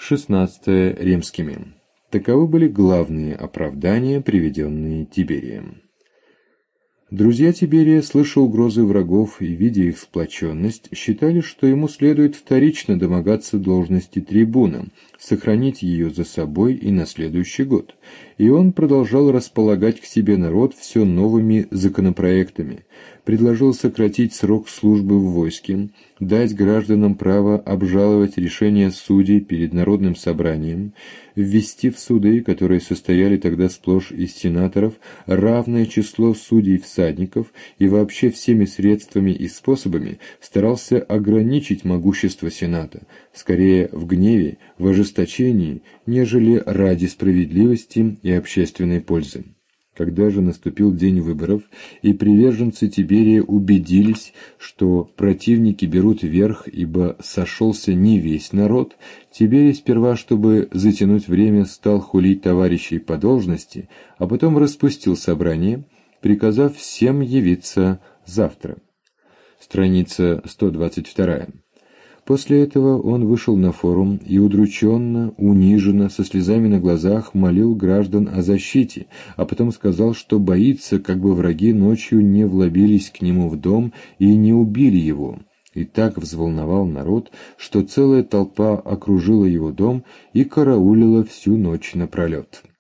16 римскими. Таковы были главные оправдания, приведенные Тиберием. Друзья Тиберия, слыша угрозы врагов и видя их сплоченность, считали, что ему следует вторично домогаться должности трибуна, сохранить ее за собой и на следующий год. И он продолжал располагать к себе народ все новыми законопроектами, предложил сократить срок службы в войске, дать гражданам право обжаловать решения судей перед народным собранием, ввести в суды, которые состояли тогда сплошь из сенаторов, равное число судей-всадников и вообще всеми средствами и способами старался ограничить могущество Сената, скорее в гневе, в ожесточении, нежели ради справедливости и общественной пользы. Когда же наступил день выборов, и приверженцы Тиберия убедились, что противники берут верх, ибо сошелся не весь народ, Тиберий сперва, чтобы затянуть время, стал хулить товарищей по должности, а потом распустил собрание, приказав всем явиться завтра. Страница 122. После этого он вышел на форум и удрученно, униженно, со слезами на глазах молил граждан о защите, а потом сказал, что боится, как бы враги ночью не вломились к нему в дом и не убили его. И так взволновал народ, что целая толпа окружила его дом и караулила всю ночь напролет.